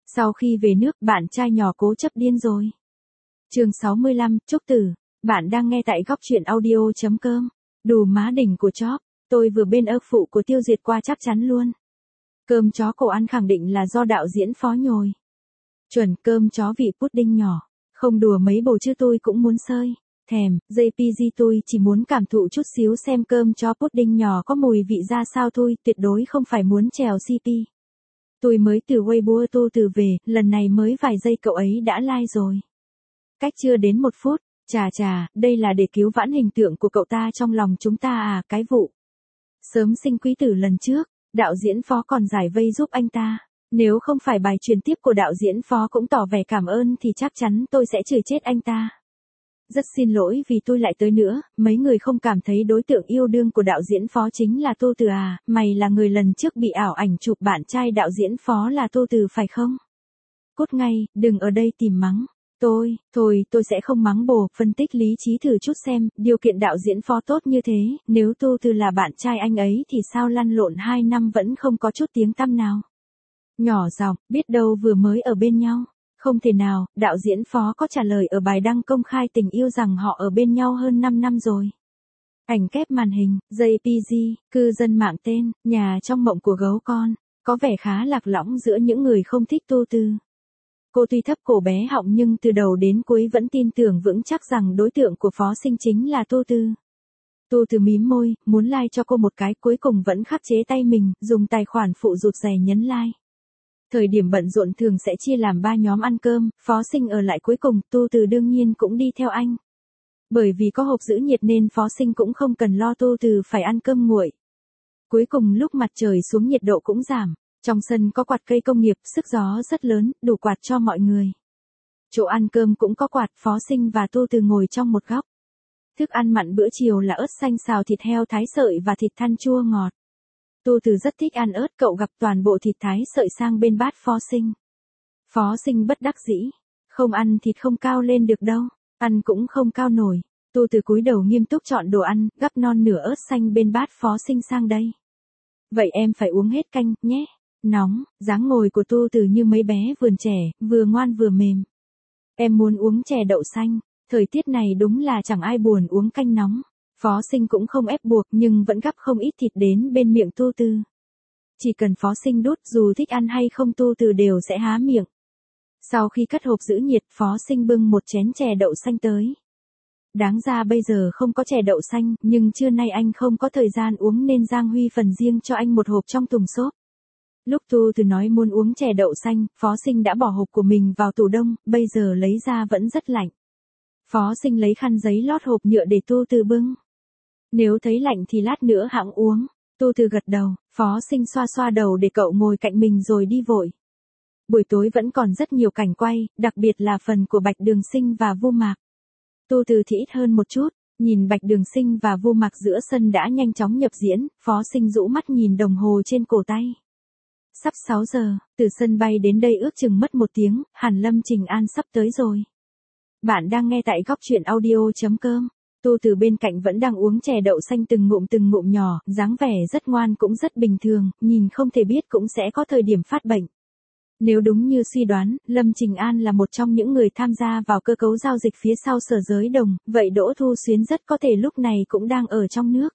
Sau khi về nước, bạn trai nhỏ cố chấp điên rồi. Chương 65, Trúc Tử. Bạn đang nghe tại góc truyện audio.com. Đù má đỉnh của chóp. Tôi vừa bên ơ phụ của Tiêu Diệt qua chắc chắn luôn. Cơm chó cổ ăn khẳng định là do đạo diễn Phó nhồi. Chuẩn cơm chó vị pudding nhỏ. Không đùa mấy bồ chứ tôi cũng muốn sơi. Thèm, JPG tôi chỉ muốn cảm thụ chút xíu xem cơm chó pudding nhỏ có mùi vị ra sao thôi, tuyệt đối không phải muốn trèo CP. Tôi mới từ Weibo Tô Từ về, lần này mới vài giây cậu ấy đã like rồi. Cách chưa đến 1 phút, chà, đây là để cứu vãn hình tượng của cậu ta trong lòng chúng ta à, cái vụ. Sớm sinh quý tử lần trước, đạo diễn Phó còn giải vây giúp anh ta. Nếu không phải bài truyền tiếp của đạo diễn Phó cũng tỏ vẻ cảm ơn thì chắc chắn tôi sẽ chửi chết anh ta. Rất xin lỗi vì tôi lại tới nữa, mấy người không cảm thấy đối tượng yêu đương của đạo diễn Phó chính là Tô Từ à, mày là người lần trước bị ảo ảnh chụp bạn trai đạo diễn Phó là Tô Từ phải không? Cút ngay, đừng ở đây tìm mắng. Thôi, tôi sẽ không mắng bồ, phân tích lý trí thử chút xem, điều kiện đạo diễn Phó tốt như thế, nếu Tô Từ là bạn trai anh ấy thì sao lăn lộn 2 năm vẫn không có chút tiếng tăm nào. Nhỏ giọng, biết đâu vừa mới ở bên nhau. Không thể nào, đạo diễn Phó có trả lời ở bài đăng công khai tình yêu rằng họ ở bên nhau hơn 5 năm rồi. Ảnh kép màn hình, JPG, cư dân mạng tên, nhà trong mộng của gấu con, có vẻ khá lạc lõng giữa những người không thích Tô Từ. Cô tuy thấp cổ bé họng nhưng từ đầu đến cuối vẫn tin tưởng vững chắc rằng đối tượng của Phó Sinh chính là Tô Từ. Tô Từ mím môi, muốn like cho cô một cái, cuối cùng vẫn khắc chế tay mình, dùng tài khoản phụ rụt rè nhấn like. Thời điểm bận rộn thường sẽ chia làm 3 nhóm ăn cơm, Phó Sinh ở lại cuối cùng, Tô Từ đương nhiên cũng đi theo anh. Bởi vì có hộp giữ nhiệt nên Phó Sinh cũng không cần lo Tô Từ phải ăn cơm nguội. Cuối cùng lúc mặt trời xuống nhiệt độ cũng giảm, trong sân có quạt cây công nghiệp, sức gió rất lớn, đủ quạt cho mọi người. Chỗ ăn cơm cũng có quạt, Phó Sinh và Tô Từ ngồi trong một góc. Thức ăn mặn bữa chiều là ớt xanh xào thịt heo thái sợi và thịt than chua ngọt. Tô Từ rất thích ăn ớt, cậu gặp toàn bộ thịt thái sợi sang bên bát Phó Sinh. Phó Sinh bất đắc dĩ, không ăn thịt không cao lên được đâu, ăn cũng không cao nổi. Tô Từ cúi đầu nghiêm túc chọn đồ ăn, gắp non nửa ớt xanh bên bát Phó Sinh sang đây. Vậy em phải uống hết canh, nhé. Nóng, dáng ngồi của Tô Từ như mấy bé vườn trẻ, vừa ngoan vừa mềm. Em muốn uống chè đậu xanh, thời tiết này đúng là chẳng ai buồn uống canh nóng. Phó Sinh cũng không ép buộc nhưng vẫn gắp không ít thịt đến bên miệng Tô Từ. Chỉ cần Phó Sinh đút dù thích ăn hay không Tô Từ đều sẽ há miệng. Sau khi cất hộp giữ nhiệt, Phó Sinh bưng một chén chè đậu xanh tới. Đáng ra bây giờ không có chè đậu xanh, nhưng trưa nay anh không có thời gian uống nên Giang Huy phần riêng cho anh một hộp trong thùng xốp. Lúc Tô Từ nói muốn uống chè đậu xanh, Phó Sinh đã bỏ hộp của mình vào tủ đông, bây giờ lấy ra vẫn rất lạnh. Phó Sinh lấy khăn giấy lót hộp nhựa để Tô Từ bưng. Nếu thấy lạnh thì lát nữa hẵng uống. Tô Từ gật đầu, Phó Sinh xoa xoa đầu để cậu ngồi cạnh mình rồi đi vội. Buổi tối vẫn còn rất nhiều cảnh quay, đặc biệt là phần của Bạch Đường Sinh và Vu Mạc. Tô Từ thì ít hơn một chút, nhìn Bạch Đường Sinh và Vu Mạc giữa sân đã nhanh chóng nhập diễn, Phó Sinh rũ mắt nhìn đồng hồ trên cổ tay. Sắp 6 giờ, từ sân bay đến đây ước chừng mất 1 tiếng, hẳn Lâm Trình An sắp tới rồi. Bạn đang nghe tại góc truyện audio.com. Tô Từ bên cạnh vẫn đang uống chè đậu xanh từng ngụm nhỏ, dáng vẻ rất ngoan cũng rất bình thường, nhìn không thể biết cũng sẽ có thời điểm phát bệnh. Nếu đúng như suy đoán, Lâm Trình An là một trong những người tham gia vào cơ cấu giao dịch phía sau Sở Giới Đồng, vậy Đỗ Thu Xuyến rất có thể lúc này cũng đang ở trong nước.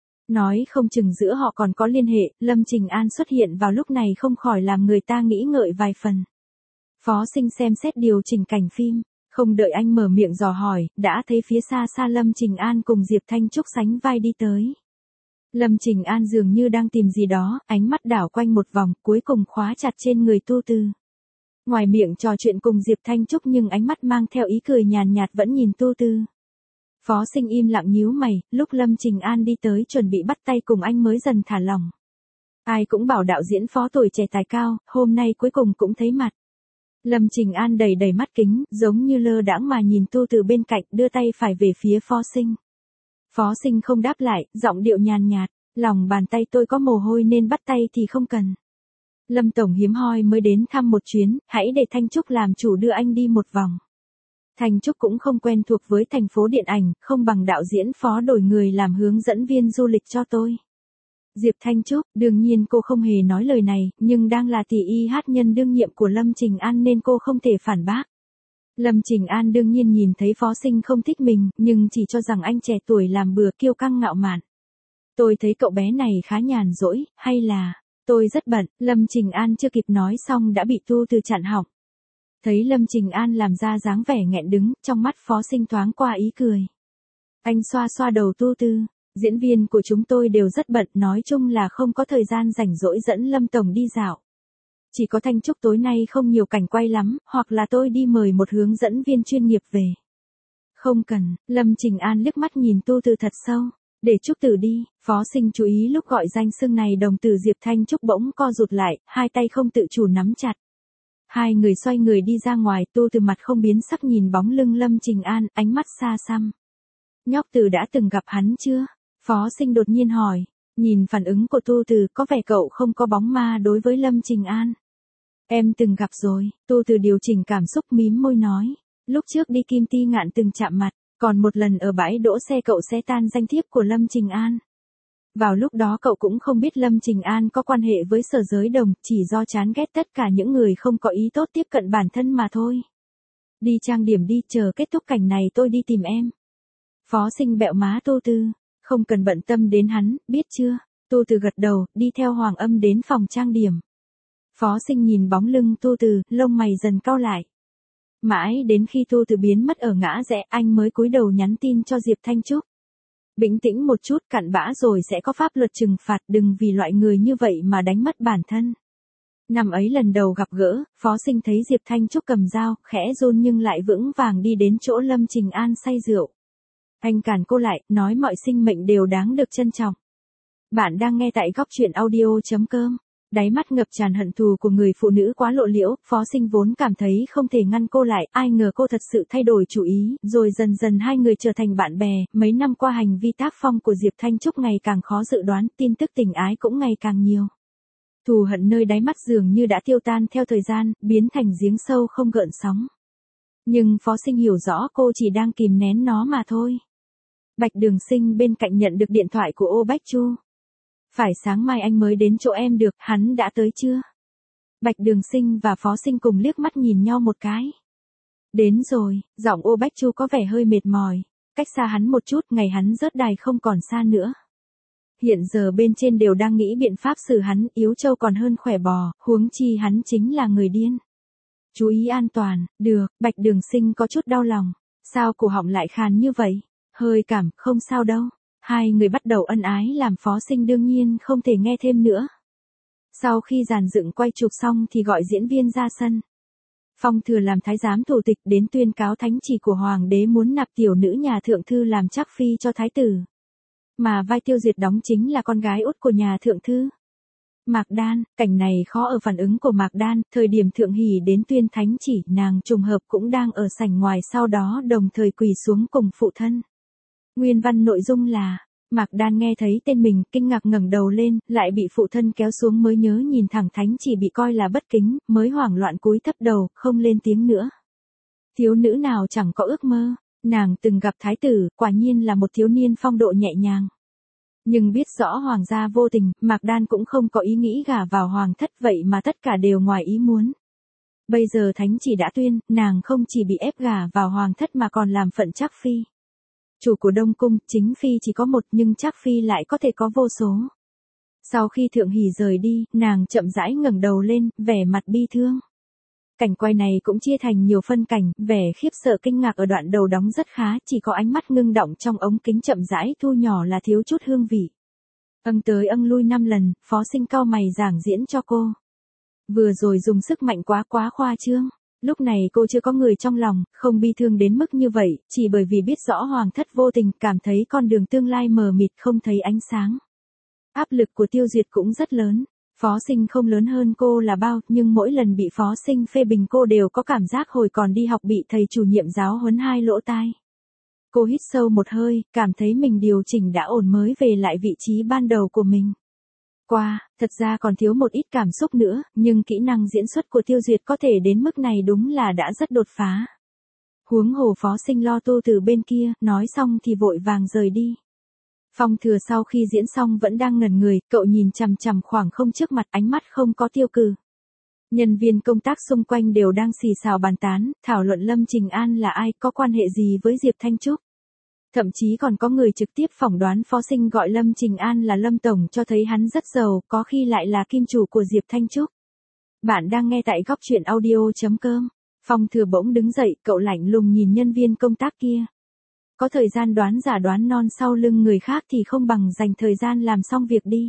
Nói không chừng giữa họ còn có liên hệ, Lâm Trình An xuất hiện vào lúc này không khỏi làm người ta nghĩ ngợi vài phần. Phó Sinh xem xét điều chỉnh cảnh phim. Không đợi anh mở miệng dò hỏi, đã thấy phía xa xa Lâm Trình An cùng Diệp Thanh Trúc sánh vai đi tới. Lâm Trình An dường như đang tìm gì đó, ánh mắt đảo quanh một vòng, cuối cùng khóa chặt trên người Tô Từ. Ngoài miệng trò chuyện cùng Diệp Thanh Trúc nhưng ánh mắt mang theo ý cười nhàn nhạt vẫn nhìn Tô Từ. Phó Sinh im lặng nhíu mày, lúc Lâm Trình An đi tới chuẩn bị bắt tay cùng anh mới dần thả lỏng. Ai cũng bảo đạo diễn Phó tuổi trẻ tài cao, hôm nay cuối cùng cũng thấy mặt. Lâm Trình An đầy mắt kính, giống như lơ đãng mà nhìn Tô Từ bên cạnh, đưa tay phải về phía Phó Sinh. Phó Sinh không đáp lại, giọng điệu nhàn nhạt, lòng bàn tay tôi có mồ hôi nên bắt tay thì không cần. Lâm Tổng hiếm hoi mới đến thăm một chuyến, hãy để Thanh Trúc làm chủ đưa anh đi một vòng. Thanh Trúc cũng không quen thuộc với thành phố điện ảnh, không bằng đạo diễn Phó đổi người làm hướng dẫn viên du lịch cho tôi. Diệp Thanh Trúc, đương nhiên cô không hề nói lời này, nhưng đang là tỷ y hát nhân đương nhiệm của Lâm Trình An nên cô không thể phản bác. Lâm Trình An đương nhiên nhìn thấy Phó Sinh không thích mình, nhưng chỉ cho rằng anh trẻ tuổi làm bừa kiêu căng ngạo mạn. Tôi thấy cậu bé này khá nhàn rỗi, hay là, tôi rất bận, Lâm Trình An chưa kịp nói xong đã bị Tu Từ chặn họng. Thấy Lâm Trình An làm ra dáng vẻ nghẹn đứng, trong mắt Phó Sinh thoáng qua ý cười. Anh xoa xoa đầu Tu Từ, diễn viên của chúng tôi đều rất bận, nói chung là không có thời gian rảnh rỗi dẫn Lâm Tổng đi dạo. Chỉ có Thanh Trúc tối nay không nhiều cảnh quay lắm, hoặc là tôi đi mời một hướng dẫn viên chuyên nghiệp về. Không cần, Lâm Trình An liếc mắt nhìn Tu Từ thật sâu. Để Trúc Tử đi, Phó Sinh chú ý lúc gọi danh xưng này đồng tử Diệp Thanh Trúc bỗng co rụt lại, hai tay không tự chủ nắm chặt. Hai người xoay người đi ra ngoài, Tu Từ mặt không biến sắc nhìn bóng lưng Lâm Trình An, ánh mắt xa xăm. Nhóc Từ đã từng gặp hắn chưa? Phó Sinh đột nhiên hỏi. Nhìn phản ứng của Tu Từ có vẻ cậu không có bóng ma đối với Lâm Trình An. Em từng gặp rồi, Tu Từ điều chỉnh cảm xúc mím môi nói. Lúc trước đi Kim Ti Ngạn từng chạm mặt, còn một lần ở bãi đỗ xe cậu xé tan danh thiếp của Lâm Trình An. Vào lúc đó cậu cũng không biết Lâm Trình An có quan hệ với Sở Giới Đồng, chỉ do chán ghét tất cả những người không có ý tốt tiếp cận bản thân mà thôi. Đi trang điểm đi, chờ kết thúc cảnh này tôi đi tìm em. Phó Sinh bẹo má Tu Từ, không cần bận tâm đến hắn, biết chưa? Tu Từ gật đầu, đi theo Hoàng Âm đến phòng trang điểm. Phó Sinh nhìn bóng lưng Tu Từ, lông mày dần cau lại. Mãi đến khi Tu Từ biến mất ở ngã rẽ, anh mới cúi đầu nhắn tin cho Diệp Thanh Trúc. Bình tĩnh một chút, cặn bã rồi sẽ có pháp luật trừng phạt, đừng vì loại người như vậy mà đánh mất bản thân. Năm ấy lần đầu gặp gỡ, Phó Sinh thấy Diệp Thanh Trúc cầm dao, khẽ run nhưng lại vững vàng đi đến chỗ Lâm Trình An say rượu. Anh cản cô lại, nói mọi sinh mệnh đều đáng được trân trọng. Bạn đang nghe tại góc truyện audio.com. Đáy mắt ngập tràn hận thù của người phụ nữ quá lộ liễu, Phó Sinh vốn cảm thấy không thể ngăn cô lại, ai ngờ cô thật sự thay đổi chủ ý, rồi dần dần hai người trở thành bạn bè, mấy năm qua hành vi tác phong của Diệp Thanh Trúc ngày càng khó dự đoán, tin tức tình ái cũng ngày càng nhiều. Thù hận nơi đáy mắt dường như đã tiêu tan theo thời gian, biến thành giếng sâu không gợn sóng. Nhưng Phó Sinh hiểu rõ cô chỉ đang kìm nén nó mà thôi. Bạch Đường Sinh bên cạnh nhận được điện thoại của Ô Bách Chu. Phải sáng mai anh mới đến chỗ em được, hắn đã tới chưa? Bạch Đường Sinh và Phó Sinh cùng liếc mắt nhìn nhau một cái. Đến rồi, giọng Ô Bách Chu có vẻ hơi mệt mỏi. Cách xa hắn một chút, ngày hắn rớt đài không còn xa nữa. Hiện giờ bên trên đều đang nghĩ biện pháp xử hắn, yếu trâu còn hơn khỏe bò, huống chi hắn chính là người điên. Chú ý an toàn, được, Bạch Đường Sinh có chút đau lòng. Sao cổ họng lại khàn như vậy? Hơi cảm, không sao đâu. Hai người bắt đầu ân ái làm Phó Sinh đương nhiên không thể nghe thêm nữa. Sau khi dàn dựng quay chụp xong thì gọi diễn viên ra sân. Phong Thừa làm thái giám thủ tịch đến tuyên cáo thánh chỉ của hoàng đế muốn nạp tiểu nữ nhà thượng thư làm trác phi cho thái tử. Mà vai Tiêu Diệt đóng chính là con gái út của nhà thượng thư. Mạc Đan, cảnh này khó ở phản ứng của Mạc Đan, thời điểm Thượng Hỷ đến tuyên thánh chỉ, nàng trùng hợp cũng đang ở sảnh ngoài, sau đó đồng thời quỳ xuống cùng phụ thân. Nguyên văn nội dung là, Mạc Đan nghe thấy tên mình, kinh ngạc ngẩng đầu lên, lại bị phụ thân kéo xuống mới nhớ nhìn thẳng thánh chỉ bị coi là bất kính, mới hoảng loạn cúi thấp đầu, không lên tiếng nữa. Thiếu nữ nào chẳng có ước mơ, nàng từng gặp thái tử, quả nhiên là một thiếu niên phong độ nhẹ nhàng. Nhưng biết rõ hoàng gia vô tình, Mạc Đan cũng không có ý nghĩ gả vào hoàng thất, vậy mà tất cả đều ngoài ý muốn. Bây giờ thánh chỉ đã tuyên, nàng không chỉ bị ép gả vào hoàng thất mà còn làm phận trác phi. Chủ của Đông Cung, chính phi chỉ có một nhưng trác phi lại có thể có vô số. Sau khi Thượng Hỷ rời đi, nàng chậm rãi ngẩng đầu lên, vẻ mặt bi thương. Cảnh quay này cũng chia thành nhiều phân cảnh, vẻ khiếp sợ kinh ngạc ở đoạn đầu đóng rất khá, chỉ có ánh mắt ngưng động trong ống kính chậm rãi thu nhỏ là thiếu chút hương vị. Âng tới âng lui 5 lần, Phó Sinh cau mày giảng diễn cho cô. Vừa rồi dùng sức mạnh quá khoa trương. Lúc này cô chưa có người trong lòng, không bi thương đến mức như vậy, chỉ bởi vì biết rõ hoàng thất vô tình, cảm thấy con đường tương lai mờ mịt không thấy ánh sáng. Áp lực của Tiêu Diệt cũng rất lớn. Phó Sinh không lớn hơn cô là bao, nhưng mỗi lần bị Phó Sinh phê bình cô đều có cảm giác hồi còn đi học bị thầy chủ nhiệm giáo huấn hai lỗ tai. Cô hít sâu một hơi, cảm thấy mình điều chỉnh đã ổn mới về lại vị trí ban đầu của mình. Thật ra còn thiếu một ít cảm xúc nữa, nhưng kỹ năng diễn xuất của Tiêu Duyệt có thể đến mức này đúng là đã rất đột phá. Huống hồ Phó Sinh lo Tu từ bên kia, nói xong thì vội vàng rời đi. Phong Thừa sau khi diễn xong vẫn đang ngẩn người, cậu nhìn chằm chằm khoảng không trước mặt, ánh mắt không có tiêu cự. Nhân viên công tác xung quanh đều đang xì xào bàn tán, thảo luận Lâm Trình An là ai, có quan hệ gì với Diệp Thanh Trúc. Thậm chí còn có người trực tiếp phỏng đoán Phó Sinh gọi Lâm Trình An là Lâm Tổng cho thấy hắn rất giàu, có khi lại là kim chủ của Diệp Thanh Trúc. Bạn đang nghe tại góc truyện audio.com. Phong Thừa bỗng đứng dậy, cậu lạnh lùng nhìn nhân viên công tác kia. Có thời gian đoán giả đoán non sau lưng người khác thì không bằng dành thời gian làm xong việc đi.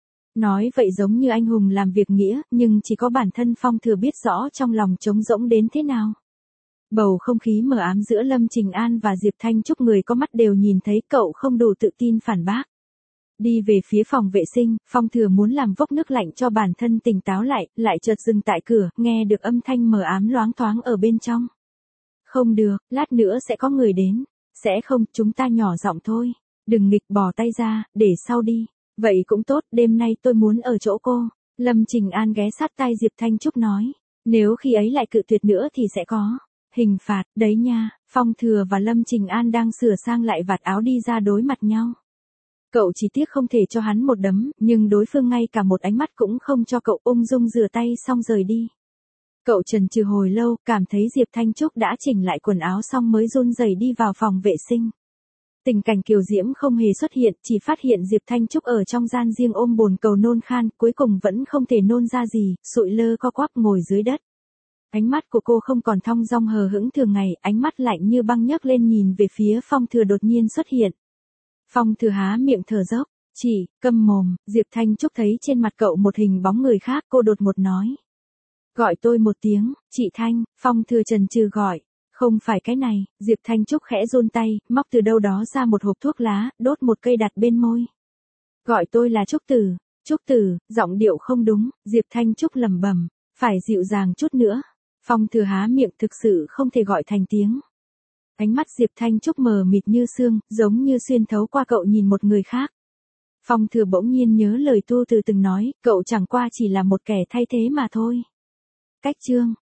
Nói vậy giống như anh hùng làm việc nghĩa, nhưng chỉ có bản thân Phong Thừa biết rõ trong lòng trống rỗng đến thế nào. Bầu không khí mờ ám giữa Lâm Trình An và Diệp Thanh Trúc, người có mắt đều nhìn thấy, cậu không đủ tự tin phản bác. Đi về phía phòng vệ sinh, Phong Thừa muốn làm vốc nước lạnh cho bản thân tỉnh táo lại chợt dừng tại cửa, nghe được âm thanh mờ ám loáng thoáng ở bên trong. Không được, lát nữa sẽ có người đến. Sẽ không, chúng ta nhỏ giọng thôi. Đừng nghịch, bỏ tay ra, để sau đi. Vậy cũng tốt, đêm nay tôi muốn ở chỗ cô. Lâm Trình An ghé sát tai Diệp Thanh Trúc nói. Nếu khi ấy lại cự tuyệt nữa thì sẽ có hình phạt, đấy nha. Phong Thừa và Lâm Trình An đang sửa sang lại vạt áo đi ra đối mặt nhau. Cậu chỉ tiếc không thể cho hắn một đấm, nhưng đối phương ngay cả một ánh mắt cũng không cho cậu, ung dung rửa tay xong rời đi. Cậu chần chừ hồi lâu, cảm thấy Diệp Thanh Trúc đã chỉnh lại quần áo xong mới run rẩy đi vào phòng vệ sinh. Tình cảnh Kiều Diễm không hề xuất hiện, chỉ phát hiện Diệp Thanh Trúc ở trong gian riêng ôm bồn cầu nôn khan, cuối cùng vẫn không thể nôn ra gì, sụi lơ co quắp ngồi dưới đất. Ánh mắt của cô không còn thong dong hờ hững thường ngày, ánh mắt lạnh như băng nhấc lên nhìn về phía Phong Thừa đột nhiên xuất hiện. Phong Thừa há miệng thở dốc, chỉ, câm mồm. Diệp Thanh Trúc thấy trên mặt cậu một hình bóng người khác, cô đột ngột nói. Gọi tôi một tiếng, chị Thanh. Phong Thừa chần chừ gọi. Không phải cái này. Diệp Thanh Trúc khẽ run tay, móc từ đâu đó ra một hộp thuốc lá, đốt một cây đặt bên môi. Gọi tôi là Trúc Tử. Trúc Tử, giọng điệu không đúng. Diệp Thanh Trúc lẩm bẩm, phải dịu dàng chút nữa. Phong Thừa há miệng, thực sự không thể gọi thành tiếng. Ánh mắt Diệp Thanh Trúc mờ mịt như sương, giống như xuyên thấu qua cậu nhìn một người khác. Phong Thừa bỗng nhiên nhớ lời Tu Từ từng nói, cậu chẳng qua chỉ là một kẻ thay thế mà thôi. Cách chương